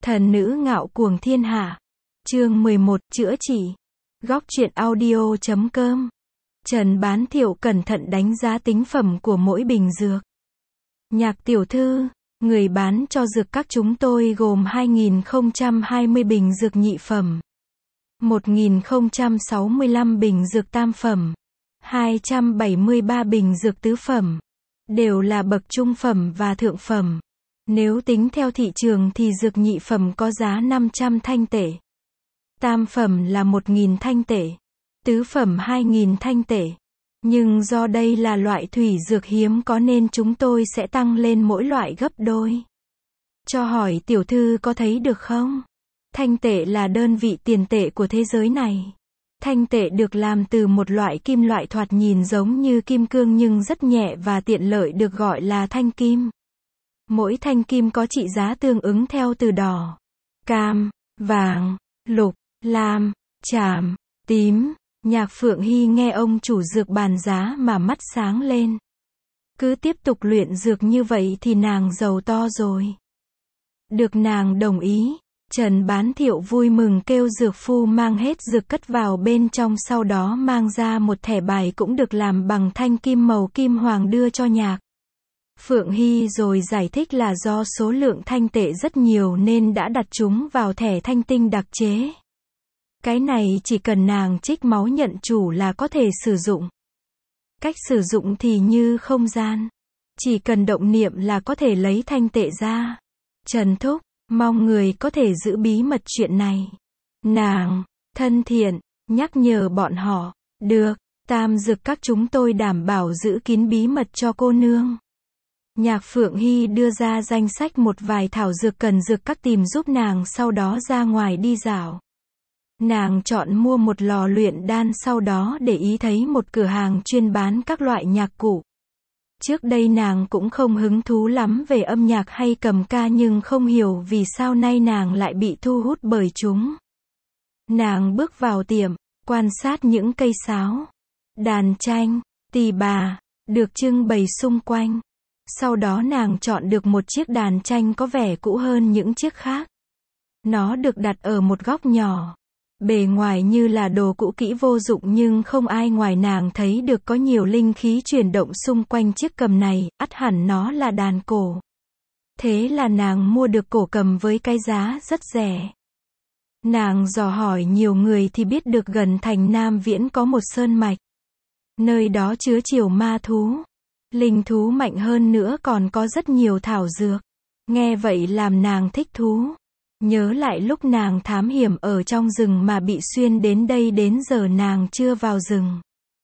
Thần nữ ngạo cuồng thiên hạ. Chương 11, chữa trị. Góc truyện audio.com. Trần Bán Thiệu cẩn thận đánh giá tính phẩm của mỗi bình dược. Nhạc tiểu thư, người bán cho dược các chúng tôi gồm 2020 bình dược nhị phẩm, 1065 bình dược tam phẩm, 273 bình dược tứ phẩm, đều là bậc trung phẩm và thượng phẩm. Nếu tính theo thị trường thì dược nhị phẩm có giá 500 thanh tệ, tam phẩm là 1.000 thanh tệ, tứ phẩm 2.000 thanh tệ. Nhưng do đây là loại thủy dược hiếm có nên chúng tôi sẽ tăng lên mỗi loại gấp đôi. Cho hỏi tiểu thư có thấy được không? Thanh tệ là đơn vị tiền tệ của thế giới này. Thanh tệ được làm từ một loại kim loại thoạt nhìn giống như kim cương nhưng rất nhẹ và tiện lợi được gọi là thanh kim. Mỗi thanh kim có trị giá tương ứng theo từ đỏ, cam, vàng, lục, lam, tràm, tím. Nhạc Phượng Hy nghe ông chủ dược bàn giá mà mắt sáng lên. Cứ tiếp tục luyện dược như vậy thì nàng giàu to rồi. Được nàng đồng ý, Trần Bán Thiệu vui mừng kêu dược phu mang hết dược cất vào bên trong, sau đó mang ra một thẻ bài cũng được làm bằng thanh kim màu kim hoàng đưa cho Nhạc Phượng Hy rồi giải thích là do số lượng thanh tệ rất nhiều nên đã đặt chúng vào thẻ thanh tinh đặc chế. Cái này chỉ cần nàng trích máu nhận chủ là có thể sử dụng. Cách sử dụng thì như không gian. Chỉ cần động niệm là có thể lấy thanh tệ ra. Trần Thúc, mong người có thể giữ bí mật chuyện này. Nàng, thân thiện, nhắc nhở bọn họ. Được, tam dược các chúng tôi đảm bảo giữ kín bí mật cho cô nương. Nhạc Phượng Hy đưa ra danh sách một vài thảo dược cần dược các tìm giúp nàng, sau đó ra ngoài đi dạo. Nàng chọn mua một lò luyện đan, sau đó để ý thấy một cửa hàng chuyên bán các loại nhạc cụ. Trước đây nàng cũng không hứng thú lắm về âm nhạc hay cầm ca nhưng không hiểu vì sao nay nàng lại bị thu hút bởi chúng. Nàng bước vào tiệm, quan sát những cây sáo, đàn tranh, tỳ bà, được trưng bày xung quanh. Sau đó nàng chọn được một chiếc đàn tranh có vẻ cũ hơn những chiếc khác. Nó được đặt ở một góc nhỏ. Bề ngoài như là đồ cũ kỹ vô dụng nhưng không ai ngoài nàng thấy được có nhiều linh khí chuyển động xung quanh chiếc cầm này, ắt hẳn nó là đàn cổ. Thế là nàng mua được cổ cầm với cái giá rất rẻ. Nàng dò hỏi nhiều người thì biết được gần thành Nam Viễn có một sơn mạch. Nơi đó chứa chiều ma thú. Linh thú mạnh hơn nữa còn có rất nhiều thảo dược. Nghe vậy làm nàng thích thú. Nhớ lại lúc nàng thám hiểm ở trong rừng mà bị xuyên đến đây, đến giờ nàng chưa vào rừng.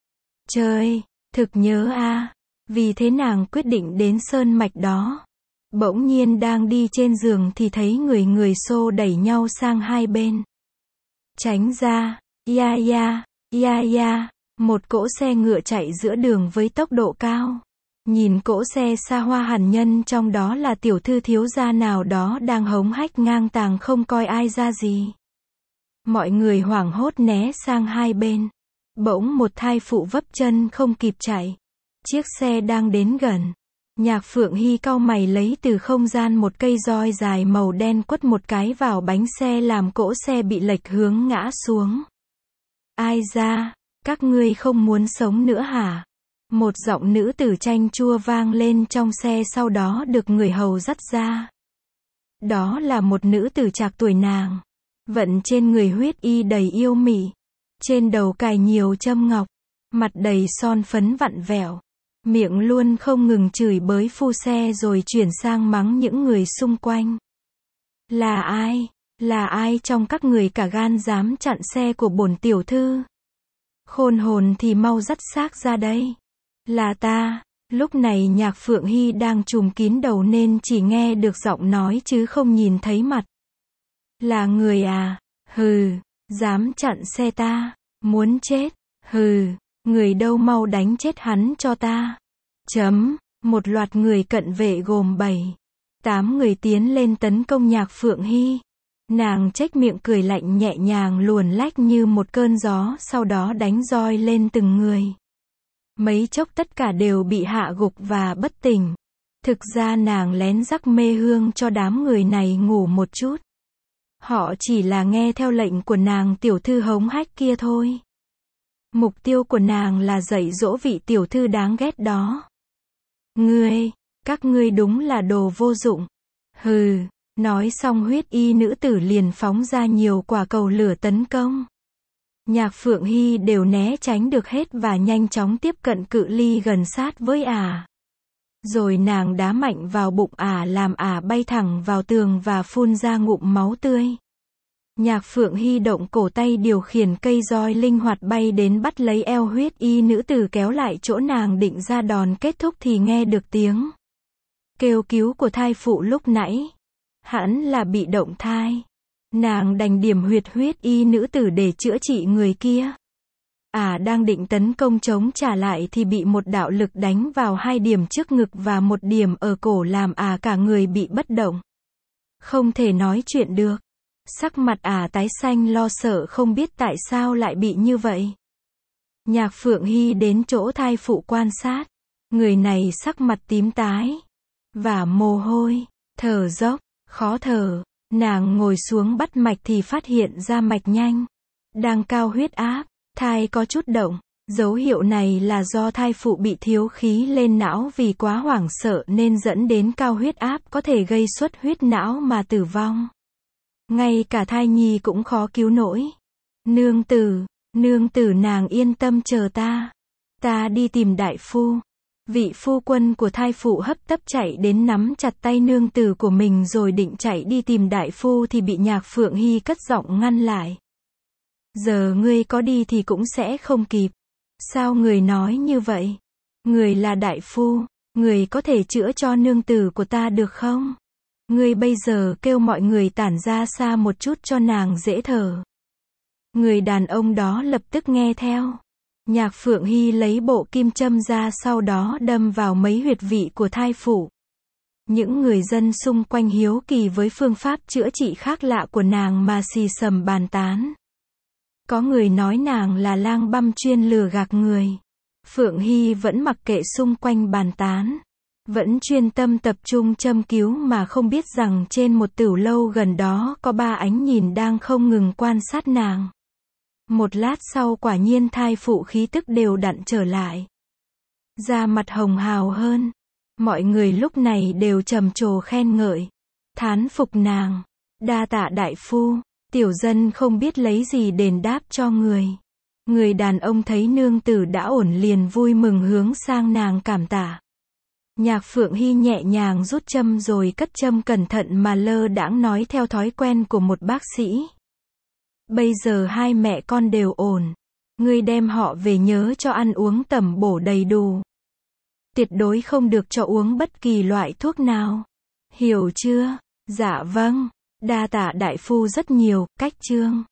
Trời, thực nhớ a. Vì thế nàng quyết định đến sơn mạch đó. Bỗng nhiên đang đi trên giường thì thấy người xô đẩy nhau sang hai bên. Tránh ra, ya ya, ya ya. Một cỗ xe ngựa chạy giữa đường với tốc độ cao. Nhìn cỗ xe xa hoa hẳn nhân trong đó là tiểu thư thiếu gia nào đó đang hống hách ngang tàng không coi ai ra gì. Mọi người hoảng hốt né sang hai bên. Bỗng một thai phụ vấp chân không kịp chạy. Chiếc xe đang đến gần. Nhạc Phượng Hy cau mày lấy từ không gian một cây roi dài màu đen quất một cái vào bánh xe làm cỗ xe bị lệch hướng ngã xuống. Ai ra, các ngươi không muốn sống nữa hả? Một giọng nữ tử chanh chua vang lên trong xe, sau đó được người hầu dắt ra. Đó là một nữ tử trạc tuổi nàng. Vận trên người huyết y đầy yêu mị. Trên đầu cài nhiều châm ngọc. Mặt đầy son phấn vặn vẹo. Miệng luôn không ngừng chửi bới phu xe rồi chuyển sang mắng những người xung quanh. Là ai? Là ai trong các người cả gan dám chặn xe của bổn tiểu thư? Khôn hồn thì mau dắt xác ra đây. Là ta. Lúc này Nhạc Phượng Hy đang trùm kín đầu nên chỉ nghe được giọng nói chứ không nhìn thấy mặt. Là người à? Hừ, dám chặn xe ta, muốn chết? Hừ, người đâu mau đánh chết hắn cho ta. Một loạt người cận vệ gồm 7-8 người tiến lên tấn công Nhạc Phượng Hy. Nàng chếch miệng cười lạnh nhẹ nhàng luồn lách như một cơn gió, sau đó đánh roi lên từng người. Mấy chốc tất cả đều bị hạ gục và bất tỉnh. Thực ra nàng lén rắc mê hương cho đám người này ngủ một chút. Họ chỉ là nghe theo lệnh của nàng tiểu thư hống hách kia thôi. Mục tiêu của nàng là dạy dỗ vị tiểu thư đáng ghét đó. Các ngươi đúng là đồ vô dụng. Hừ, nói xong huyết y nữ tử liền phóng ra nhiều quả cầu lửa tấn công. Nhạc Phượng Hy đều né tránh được hết và nhanh chóng tiếp cận cự ly gần sát với ả. Rồi nàng đá mạnh vào bụng ả làm ả bay thẳng vào tường và phun ra ngụm máu tươi. Nhạc Phượng Hy động cổ tay điều khiển cây roi linh hoạt bay đến bắt lấy eo huyết y nữ tử kéo lại chỗ nàng định ra đòn kết thúc thì nghe được tiếng kêu cứu của thai phụ lúc nãy. Hẳn là bị động thai. Nàng đành điểm huyết y nữ tử để chữa trị người kia. Đang định tấn công chống trả lại thì bị một đạo lực đánh vào 2 điểm trước ngực và 1 điểm ở cổ làm cả người bị bất động. Không thể nói chuyện được. Sắc mặt tái xanh lo sợ không biết tại sao lại bị như vậy. Nhạc Phượng Hy đến chỗ thai phụ quan sát. Người này sắc mặt tím tái và mồ hôi, thở dốc, khó thở. Nàng ngồi xuống bắt mạch thì phát hiện ra mạch nhanh, đang cao huyết áp, thai có chút động. Dấu hiệu này là do thai phụ bị thiếu khí lên não vì quá hoảng sợ nên dẫn đến cao huyết áp có thể gây xuất huyết não mà tử vong. Ngay cả thai nhi cũng khó cứu nổi. Nương tử nàng yên tâm chờ ta đi tìm đại phu. Vị phu quân của thai phụ hấp tấp chạy đến nắm chặt tay nương tử của mình rồi định chạy đi tìm đại phu thì bị Nhạc Phượng Hy cất giọng ngăn lại. Giờ ngươi có đi thì cũng sẽ không kịp. Sao người nói như vậy? Người là đại phu, người có thể chữa cho nương tử của ta được không? Ngươi bây giờ kêu mọi người tản ra xa một chút cho nàng dễ thở. Người đàn ông đó lập tức nghe theo. Nhạc Phượng Hy lấy bộ kim châm ra sau đó đâm vào mấy huyệt vị của thai phụ. Những người dân xung quanh hiếu kỳ với phương pháp chữa trị khác lạ của nàng mà xì xầm bàn tán. Có người nói nàng là lang băm chuyên lừa gạt người. Phượng Hy vẫn mặc kệ xung quanh bàn tán. Vẫn chuyên tâm tập trung châm cứu mà không biết rằng trên một tửu lâu gần đó có 3 ánh nhìn đang không ngừng quan sát nàng. Một lát sau quả nhiên thai phụ khí tức đều đặn trở lại. Da mặt hồng hào hơn. Mọi người lúc này đều trầm trồ khen ngợi. Thán phục nàng. Đa tạ đại phu. Tiểu dân không biết lấy gì đền đáp cho người. Người đàn ông thấy nương tử đã ổn liền vui mừng hướng sang nàng cảm tạ. Nhạc Phượng Hy nhẹ nhàng rút châm rồi cất châm cẩn thận mà lơ đãng nói theo thói quen của một bác sĩ. Bây giờ 2 mẹ con đều ổn. Ngươi đem họ về nhớ cho ăn uống tẩm bổ đầy đủ. Tuyệt đối không được cho uống bất kỳ loại thuốc nào. Hiểu chưa? Dạ vâng. Đa tạ đại phu rất nhiều, cách chương.